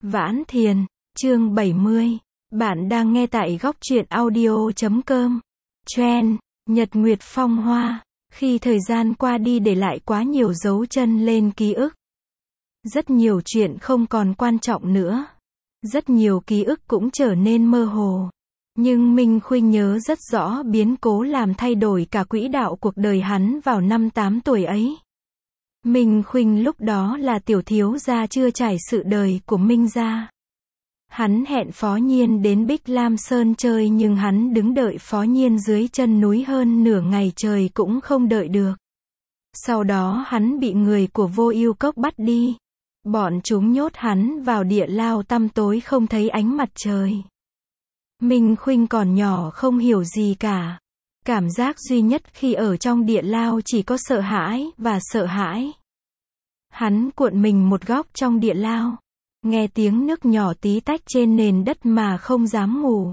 Vãn Thiền, chương 70. Bạn đang nghe tại góc truyện audio.com. Trend, Nhật Nguyệt Phong Hoa. Khi thời gian qua đi để lại quá nhiều dấu chân lên ký ức. Rất nhiều chuyện không còn quan trọng nữa. Rất nhiều ký ức cũng trở nên mơ hồ. Nhưng Minh Khuynh nhớ rất rõ biến cố làm thay đổi cả quỹ đạo cuộc đời hắn vào năm 8 tuổi ấy. Minh Khuynh lúc đó là tiểu thiếu gia chưa trải sự đời của Minh gia. Hắn hẹn Phó Nhiên đến Bích Lam Sơn chơi nhưng hắn đứng đợi Phó Nhiên dưới chân núi hơn nửa ngày trời cũng không đợi được. Sau đó hắn bị người của Vô Ưu Cốc bắt đi. Bọn chúng nhốt hắn vào địa lao tăm tối không thấy ánh mặt trời. Minh Khuynh còn nhỏ không hiểu gì cả. Cảm giác duy nhất khi ở trong địa lao chỉ có sợ hãi và sợ hãi. Hắn cuộn mình một góc trong địa lao. Nghe tiếng nước nhỏ tí tách trên nền đất mà không dám ngủ.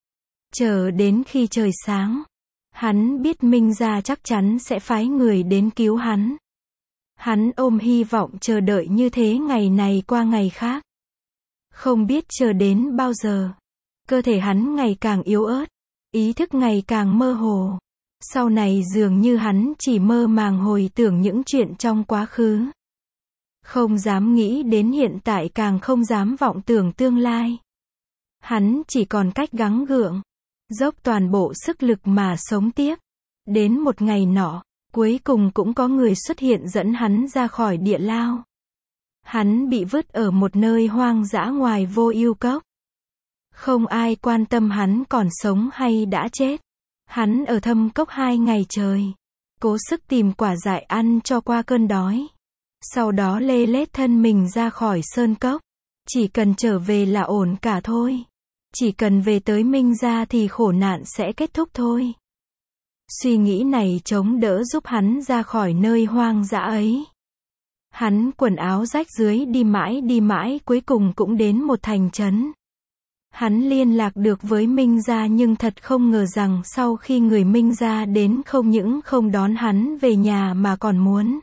Chờ đến khi trời sáng. Hắn biết Minh gia chắc chắn sẽ phái người đến cứu hắn. Hắn ôm hy vọng chờ đợi như thế ngày này qua ngày khác. Không biết chờ đến bao giờ. Cơ thể hắn ngày càng yếu ớt. Ý thức ngày càng mơ hồ. Sau này dường như hắn chỉ mơ màng hồi tưởng những chuyện trong quá khứ. Không dám nghĩ đến hiện tại, càng không dám vọng tưởng tương lai. Hắn chỉ còn cách gắng gượng. Dốc toàn bộ sức lực mà sống tiếp. Đến một ngày nọ, cuối cùng cũng có người xuất hiện dẫn hắn ra khỏi địa lao. Hắn bị vứt ở một nơi hoang dã ngoài Vô Ưu Cốc. Không ai quan tâm hắn còn sống hay đã chết. Hắn ở thâm cốc 2 ngày trời. Cố sức tìm quả dại ăn cho qua cơn đói. Sau đó lê lết thân mình ra khỏi sơn cốc. Chỉ cần trở về là ổn cả thôi. Chỉ cần về tới Minh gia thì khổ nạn sẽ kết thúc thôi. Suy nghĩ này chống đỡ giúp hắn ra khỏi nơi hoang dã ấy. Hắn quần áo rách rưới đi mãi cuối cùng cũng đến một thành trấn. Hắn liên lạc được với Minh gia nhưng thật không ngờ rằng sau khi người Minh gia đến không những không đón hắn về nhà mà còn muốn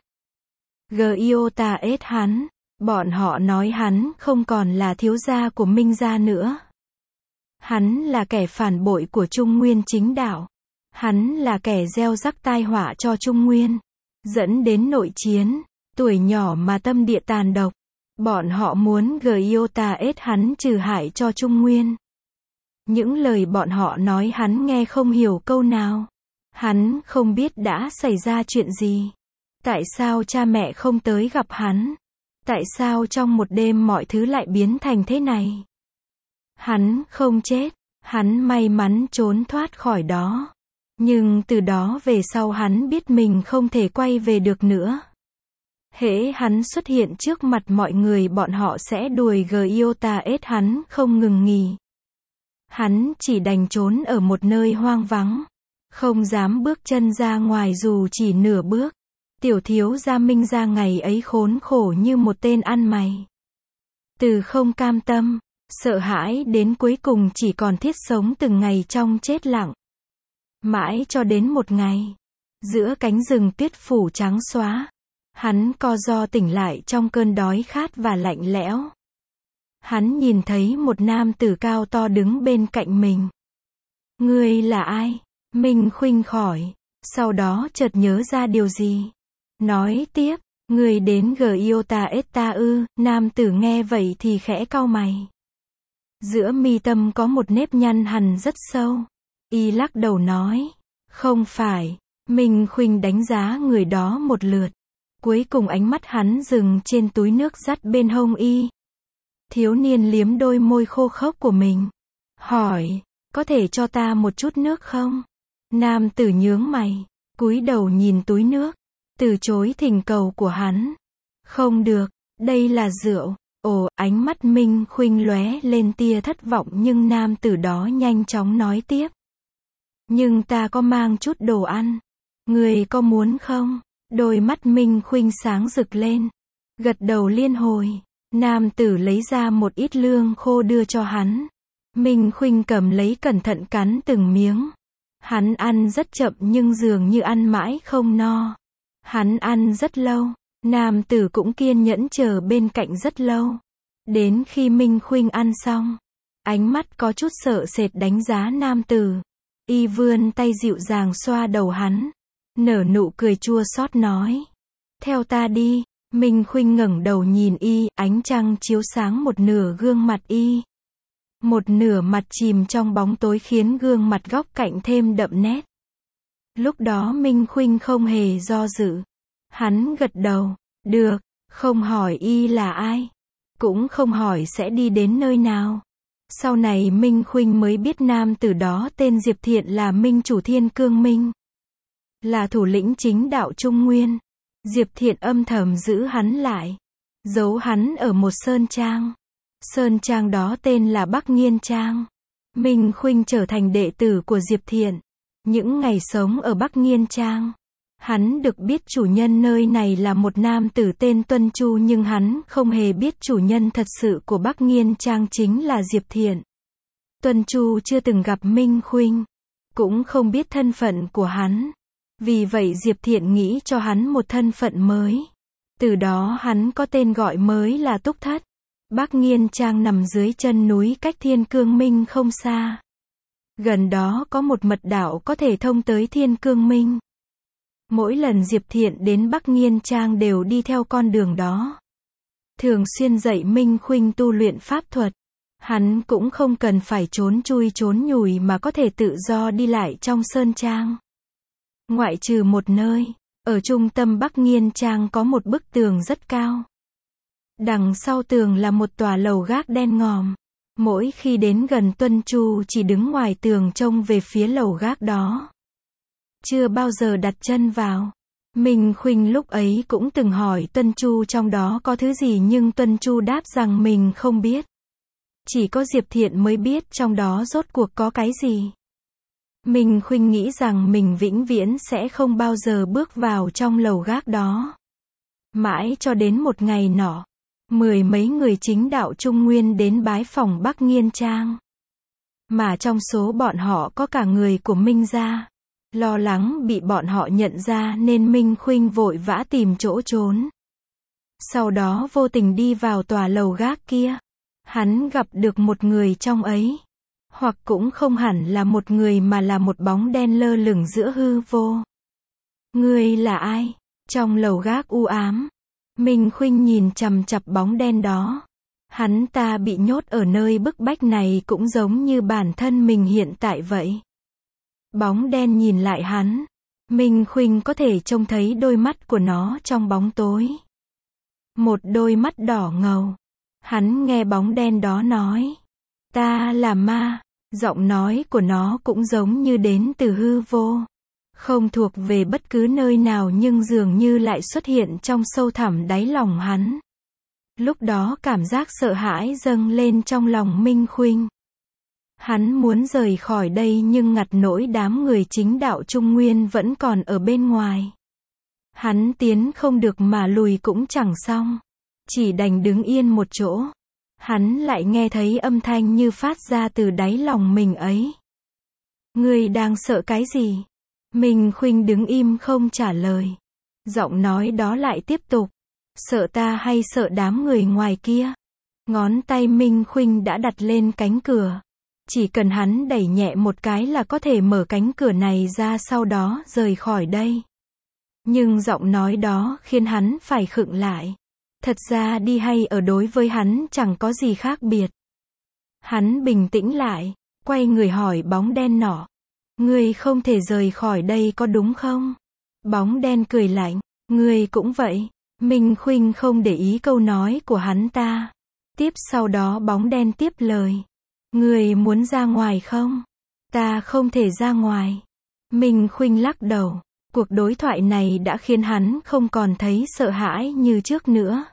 Giota hắn. Bọn họ nói hắn không còn là thiếu gia của Minh gia nữa. Hắn là kẻ phản bội của Trung Nguyên chính đạo. Hắn là kẻ gieo rắc tai họa cho Trung Nguyên. Dẫn đến nội chiến. Tuổi nhỏ mà tâm địa tàn độc. Bọn họ muốn Giota hắn trừ hại cho Trung Nguyên. Những lời bọn họ nói hắn nghe không hiểu câu nào. Hắn không biết đã xảy ra chuyện gì. Tại sao cha mẹ không tới gặp hắn? Tại sao trong một đêm mọi thứ lại biến thành thế này? Hắn không chết. Hắn may mắn trốn thoát khỏi đó. Nhưng từ đó về sau hắn biết mình không thể quay về được nữa. Hễ hắn xuất hiện trước mặt mọi người bọn họ sẽ đuổi Giota hắn không ngừng nghỉ. Hắn chỉ đành trốn ở một nơi hoang vắng. Không dám bước chân ra ngoài dù chỉ nửa bước. Tiểu thiếu gia Minh gia ngày ấy khốn khổ như một tên ăn mày. Từ không cam tâm, sợ hãi đến cuối cùng chỉ còn thiết sống từng ngày trong chết lặng. Mãi cho đến một ngày, giữa cánh rừng tuyết phủ trắng xóa, hắn co ro tỉnh lại trong cơn đói khát và lạnh lẽo. Hắn nhìn thấy một nam tử cao to đứng bên cạnh mình. Ngươi là ai? Minh Khuynh hỏi. Sau đó chợt nhớ ra điều gì. Nói tiếp, ngươi đến Giota ta ư? Nam tử nghe vậy thì khẽ cau mày. Giữa mi tâm có một nếp nhăn hằn rất sâu. Y lắc đầu nói, không phải. Minh Khuynh đánh giá người đó một lượt. Cuối cùng ánh mắt hắn dừng trên túi nước dắt bên hông y. Thiếu niên liếm đôi môi khô khốc của mình. Hỏi, có thể cho ta một chút nước không? Nam tử nhướng mày, cúi đầu nhìn túi nước. Từ chối thỉnh cầu của hắn. Không được, đây là rượu. Ồ, ánh mắt Minh Khuynh lóe lên tia thất vọng nhưng nam tử đó nhanh chóng nói tiếp. Nhưng ta có mang chút đồ ăn. Người có muốn không? Đôi mắt Minh Khuynh sáng rực lên. Gật đầu liên hồi. Nam tử lấy ra một ít lương khô đưa cho hắn. Minh Khuynh cầm lấy cẩn thận cắn từng miếng. Hắn ăn rất chậm nhưng dường như ăn mãi không no. Hắn ăn rất lâu. Nam tử cũng kiên nhẫn chờ bên cạnh rất lâu. Đến khi Minh Khuynh ăn xong, ánh mắt có chút sợ sệt đánh giá nam tử. Y vươn tay dịu dàng xoa đầu hắn, nở nụ cười chua xót nói. Theo ta đi. Minh Khuynh ngẩng đầu nhìn y, ánh trăng chiếu sáng một nửa gương mặt y. Một nửa mặt chìm trong bóng tối khiến gương mặt góc cạnh thêm đậm nét. Lúc đó Minh Khuynh không hề do dự. Hắn gật đầu, được, không hỏi y là ai, cũng không hỏi sẽ đi đến nơi nào. Sau này Minh Khuynh mới biết nam tử đó tên Diệp Thiện là Minh chủ Thiên Cương Minh, là thủ lĩnh chính đạo Trung Nguyên. Diệp Thiện âm thầm giữ hắn lại, giấu hắn ở một sơn trang. Sơn trang đó tên là Bắc Nghiên Trang. Minh Khuynh trở thành đệ tử của Diệp Thiện. Những ngày sống ở Bắc Nghiên Trang, hắn được biết chủ nhân nơi này là một nam tử tên Tuân Chu, nhưng hắn không hề biết chủ nhân thật sự của Bắc Nghiên Trang chính là Diệp Thiện. Tuân Chu chưa từng gặp Minh Khuynh, cũng không biết thân phận của hắn. Vì vậy Diệp Thiện nghĩ cho hắn một thân phận mới. Từ đó hắn có tên gọi mới là Túc Thất. Bắc Nghiên Trang nằm dưới chân núi cách Thiên Cương Minh không xa. Gần đó có một mật đạo có thể thông tới Thiên Cương Minh. Mỗi lần Diệp Thiện đến Bắc Nghiên Trang đều đi theo con đường đó. Thường xuyên dạy Minh Khuynh tu luyện pháp thuật. Hắn cũng không cần phải trốn chui trốn nhủi mà có thể tự do đi lại trong sơn trang. Ngoại trừ một nơi, ở trung tâm Bắc Nghiên Trang có một bức tường rất cao. Đằng sau tường là một tòa lầu gác đen ngòm. Mỗi khi đến gần Tuân Chu chỉ đứng ngoài tường trông về phía lầu gác đó. Chưa bao giờ đặt chân vào. Minh Khuynh lúc ấy cũng từng hỏi Tuân Chu trong đó có thứ gì, nhưng Tuân Chu đáp rằng mình không biết. Chỉ có Diệp Thiện mới biết trong đó rốt cuộc có cái gì. Minh Khuynh nghĩ rằng mình vĩnh viễn sẽ không bao giờ bước vào trong lầu gác đó. Mãi cho đến một ngày nọ, 10 mấy người chính đạo Trung Nguyên đến bái phỏng Bắc Nghiên Trang. Mà trong số bọn họ có cả người của Minh gia. Lo lắng bị bọn họ nhận ra nên Minh Khuynh vội vã tìm chỗ trốn. Sau đó vô tình đi vào tòa lầu gác kia. Hắn gặp được một người trong ấy. Hoặc cũng không hẳn là một người mà là một bóng đen lơ lửng giữa hư vô. Ngươi là ai? Trong lầu gác u ám, Minh Khuynh nhìn chằm chằm bóng đen đó. Hắn ta bị nhốt ở nơi bức bách này cũng giống như bản thân mình hiện tại vậy. Bóng đen nhìn lại hắn. Minh Khuynh có thể trông thấy đôi mắt của nó trong bóng tối. Một đôi mắt đỏ ngầu. Hắn nghe bóng đen đó nói. Ta là ma. Giọng nói của nó cũng giống như đến từ hư vô. Không thuộc về bất cứ nơi nào nhưng dường như lại xuất hiện trong sâu thẳm đáy lòng hắn. Lúc đó cảm giác sợ hãi dâng lên trong lòng Minh Khuynh. Hắn muốn rời khỏi đây nhưng ngặt nỗi đám người chính đạo Trung Nguyên vẫn còn ở bên ngoài. Hắn tiến không được mà lùi cũng chẳng xong. Chỉ đành đứng yên một chỗ. Hắn lại nghe thấy âm thanh như phát ra từ đáy lòng mình ấy. Ngươi đang sợ cái gì? Minh Khuynh đứng im không trả lời. Giọng nói đó lại tiếp tục. Sợ ta hay sợ đám người ngoài kia? Ngón tay Minh Khuynh đã đặt lên cánh cửa. Chỉ cần hắn đẩy nhẹ một cái là có thể mở cánh cửa này ra, sau đó rời khỏi đây. Nhưng giọng nói đó khiến hắn phải khựng lại. Thật ra đi hay ở đối với hắn chẳng có gì khác biệt. Hắn bình tĩnh lại, quay người hỏi bóng đen nọ. Ngươi không thể rời khỏi đây có đúng không? Bóng đen cười lạnh. Ngươi cũng vậy. Minh Khuynh không để ý câu nói của hắn ta. Tiếp sau đó bóng đen tiếp lời. Ngươi muốn ra ngoài không? Ta không thể ra ngoài. Minh Khuynh lắc đầu. Cuộc đối thoại này đã khiến hắn không còn thấy sợ hãi như trước nữa.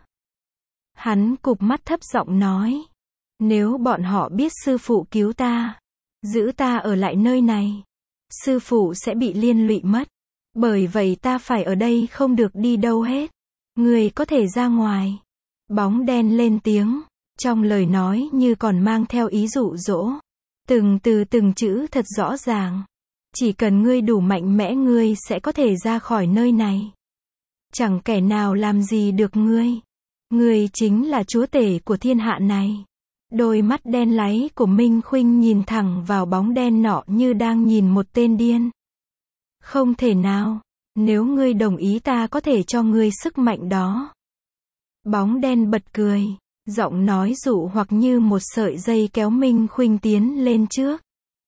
Hắn cụp mắt thấp giọng nói. Nếu bọn họ biết sư phụ cứu ta, giữ ta ở lại nơi này, sư phụ sẽ bị liên lụy mất. Bởi vậy ta phải ở đây không được đi đâu hết. Ngươi có thể ra ngoài. Bóng đen lên tiếng. Trong lời nói như còn mang theo ý dụ dỗ. Từng từ từng chữ thật rõ ràng. Chỉ cần ngươi đủ mạnh mẽ ngươi sẽ có thể ra khỏi nơi này. Chẳng kẻ nào làm gì được ngươi. Ngươi chính là chúa tể của thiên hạ này. Đôi mắt đen láy của Minh Khuynh nhìn thẳng vào bóng đen nọ như đang nhìn một tên điên. Không thể nào, nếu ngươi đồng ý ta có thể cho ngươi sức mạnh đó. Bóng đen bật cười, giọng nói dụ hoặc như một sợi dây kéo Minh Khuynh tiến lên trước.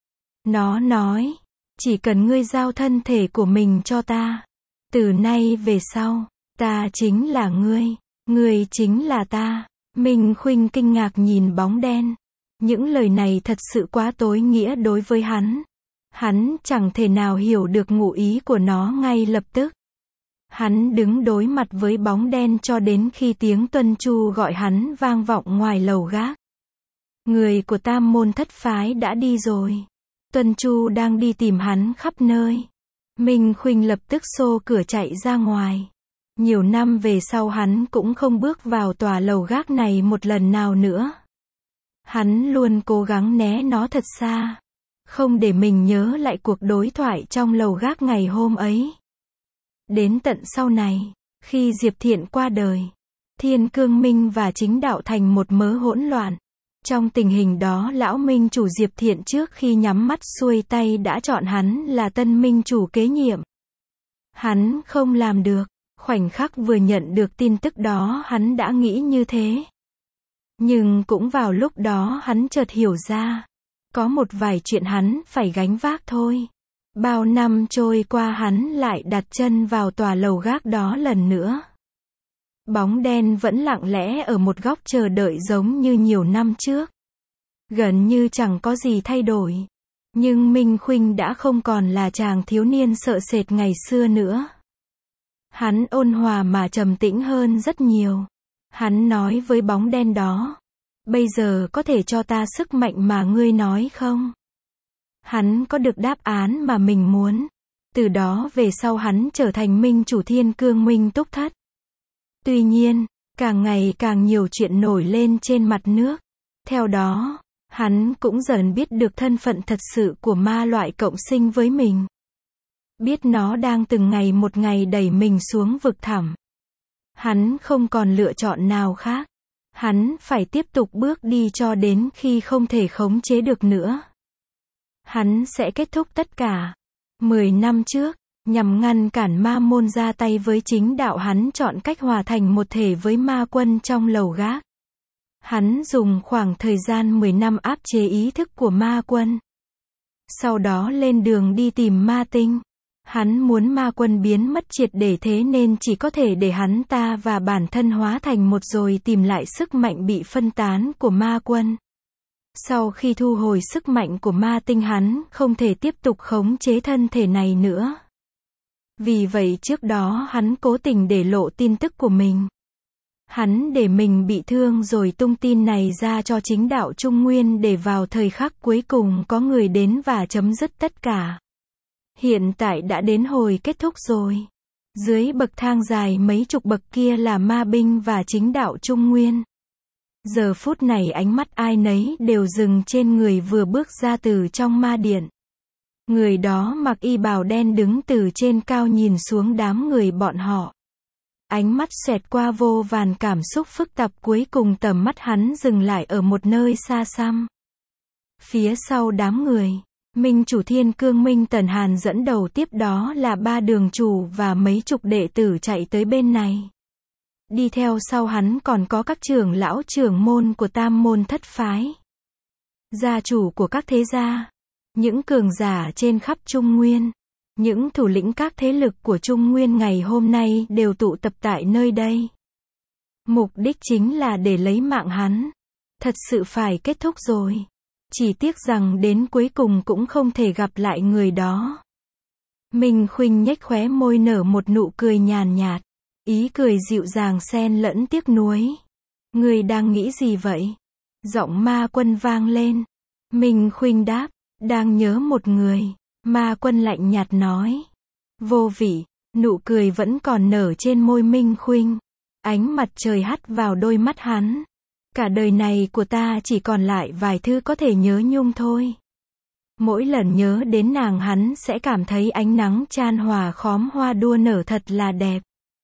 Nó nói, chỉ cần ngươi giao thân thể của mình cho ta. Từ nay về sau, ta chính là ngươi chính là ta. Minh Khuynh kinh ngạc nhìn bóng đen. Những lời này thật sự quá tối nghĩa đối với hắn. Hắn chẳng thể nào hiểu được ngụ ý của nó ngay lập tức. Hắn đứng đối mặt với bóng đen cho đến khi tiếng tuân chu gọi hắn vang vọng ngoài lầu gác. Người của Tam môn thất phái đã đi rồi. Tuân chu đang đi tìm hắn khắp nơi. Minh Khuynh lập tức xô cửa chạy ra ngoài. Nhiều năm về sau hắn cũng không bước vào tòa lầu gác này một lần nào nữa. Hắn luôn cố gắng né nó thật xa. Không để mình nhớ lại cuộc đối thoại trong lầu gác ngày hôm ấy. Đến tận sau này, khi Diệp Thiện qua đời, Thiên Cương Minh và Chính Đạo thành một mớ hỗn loạn. Trong tình hình đó lão minh chủ Diệp Thiện trước khi nhắm mắt xuôi tay đã chọn hắn là tân minh chủ kế nhiệm. Hắn không làm được. Khoảnh khắc vừa nhận được tin tức đó hắn đã nghĩ như thế. Nhưng cũng vào lúc đó hắn chợt hiểu ra. Có một vài chuyện hắn phải gánh vác thôi. Bao năm trôi qua hắn lại đặt chân vào tòa lầu gác đó lần nữa. Bóng đen vẫn lặng lẽ ở một góc chờ đợi giống như nhiều năm trước. Gần như chẳng có gì thay đổi. Nhưng Minh Khuynh đã không còn là chàng thiếu niên sợ sệt ngày xưa nữa. Hắn ôn hòa mà trầm tĩnh hơn rất nhiều. Hắn nói với bóng đen đó. Bây giờ có thể cho ta sức mạnh mà ngươi nói không? Hắn có được đáp án mà mình muốn. Từ đó về sau hắn trở thành minh chủ Thiên Cương Minh Túc Thất. Tuy nhiên, càng ngày càng nhiều chuyện nổi lên trên mặt nước. Theo đó, hắn cũng dần biết được thân phận thật sự của ma loại cộng sinh với mình. Biết nó đang từng ngày một ngày đẩy mình xuống vực thẳm. Hắn không còn lựa chọn nào khác. Hắn phải tiếp tục bước đi cho đến khi không thể khống chế được nữa. Hắn sẽ kết thúc tất cả. 10 năm trước, nhằm ngăn cản ma môn ra tay với Chính Đạo, hắn chọn cách hòa thành một thể với ma quân trong lầu gác. Hắn dùng khoảng thời gian 10 năm áp chế ý thức của ma quân. Sau đó lên đường đi tìm ma tinh. Hắn muốn ma quân biến mất triệt để, thế nên chỉ có thể để hắn ta và bản thân hóa thành một rồi tìm lại sức mạnh bị phân tán của ma quân. Sau khi thu hồi sức mạnh của ma tinh, hắn không thể tiếp tục khống chế thân thể này nữa. Vì vậy trước đó hắn cố tình để lộ tin tức của mình. Hắn để mình bị thương rồi tung tin này ra cho Chính Đạo Trung Nguyên để vào thời khắc cuối cùng có người đến và chấm dứt tất cả. Hiện tại đã đến hồi kết thúc rồi. Dưới bậc thang dài mấy chục bậc kia là ma binh và Chính Đạo Trung Nguyên. Giờ phút này ánh mắt ai nấy đều dừng trên người vừa bước ra từ trong ma điện. Người đó mặc y bào đen đứng từ trên cao nhìn xuống đám người bọn họ. Ánh mắt xẹt qua vô vàn cảm xúc phức tạp, cuối cùng tầm mắt hắn dừng lại ở một nơi xa xăm. Phía sau đám người, Minh chủ Thiên Cương Minh Tần Hàn dẫn đầu, tiếp đó là 3 đường chủ và mấy chục đệ tử chạy tới bên này. Đi theo sau hắn còn có các trưởng lão trưởng môn của Tam môn thất phái. Gia chủ của các thế gia. Những cường giả trên khắp Trung Nguyên. Những thủ lĩnh các thế lực của Trung Nguyên ngày hôm nay đều tụ tập tại nơi đây. Mục đích chính là để lấy mạng hắn. Thật sự phải kết thúc rồi. Chỉ tiếc rằng đến cuối cùng cũng không thể gặp lại người đó. Minh Khuynh nhếch khóe môi nở một nụ cười nhàn nhạt. Ý cười dịu dàng xen lẫn tiếc nuối. Ngươi đang nghĩ gì vậy? Giọng ma quân vang lên. Minh Khuynh đáp. Đang nhớ một người. Ma quân lạnh nhạt nói. Vô vị. Nụ cười vẫn còn nở trên môi Minh Khuynh. Ánh mặt trời hắt vào đôi mắt hắn. Cả đời này của ta chỉ còn lại vài thứ có thể nhớ nhung thôi. Mỗi lần nhớ đến nàng hắn sẽ cảm thấy ánh nắng chan hòa khóm hoa đua nở thật là đẹp.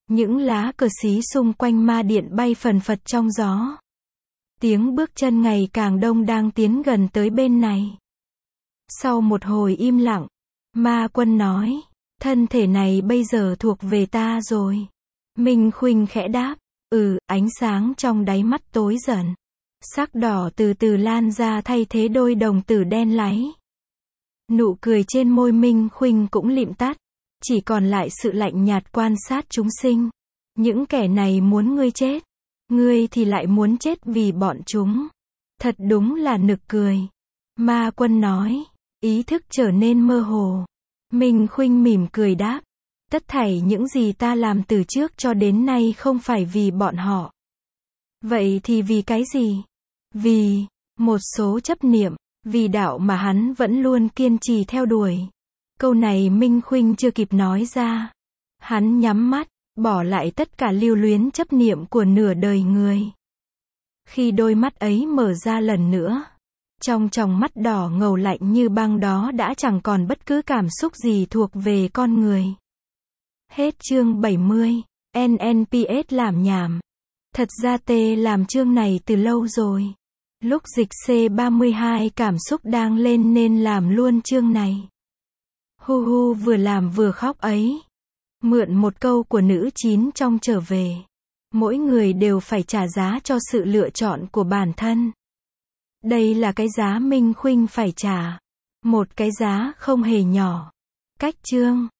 Những lá cờ xí xung quanh ma điện bay phần phật trong gió. Tiếng bước chân ngày càng đông đang tiến gần tới bên này. Sau một hồi im lặng, ma quân nói, thân thể này bây giờ thuộc về ta rồi. Minh Khuynh khẽ đáp, ánh sáng trong đáy mắt tối dần. Sắc đỏ từ từ lan ra thay thế đôi đồng tử đen láy. Nụ cười trên môi Minh Khuynh cũng lịm tắt, chỉ còn lại sự lạnh nhạt quan sát chúng sinh. Những kẻ này muốn ngươi chết, ngươi thì lại muốn chết vì bọn chúng. Thật đúng là nực cười. Ma quân nói, ý thức trở nên mơ hồ. Minh Khuynh mỉm cười đáp, tất thảy những gì ta làm từ trước cho đến nay không phải vì bọn họ. Vậy thì vì cái gì? Vì một số chấp niệm, vì đạo mà hắn vẫn luôn kiên trì theo đuổi. Câu này Minh Khuynh chưa kịp nói ra. Hắn nhắm mắt, bỏ lại tất cả lưu luyến chấp niệm của nửa đời người. Khi đôi mắt ấy mở ra lần nữa, trong tròng mắt đỏ ngầu lạnh như băng đó đã chẳng còn bất cứ cảm xúc gì thuộc về con người. Hết chương 70. NNPS làm nhảm. Thật ra T làm chương này từ lâu rồi. Lúc dịch C32 cảm xúc đang lên nên làm luôn chương này. Hu hu vừa làm vừa khóc ấy. Mượn một câu của nữ 9 trong trở về. Mỗi người đều phải trả giá cho sự lựa chọn của bản thân. Đây là cái giá Minh Khuynh phải trả. Một cái giá không hề nhỏ. Cách chương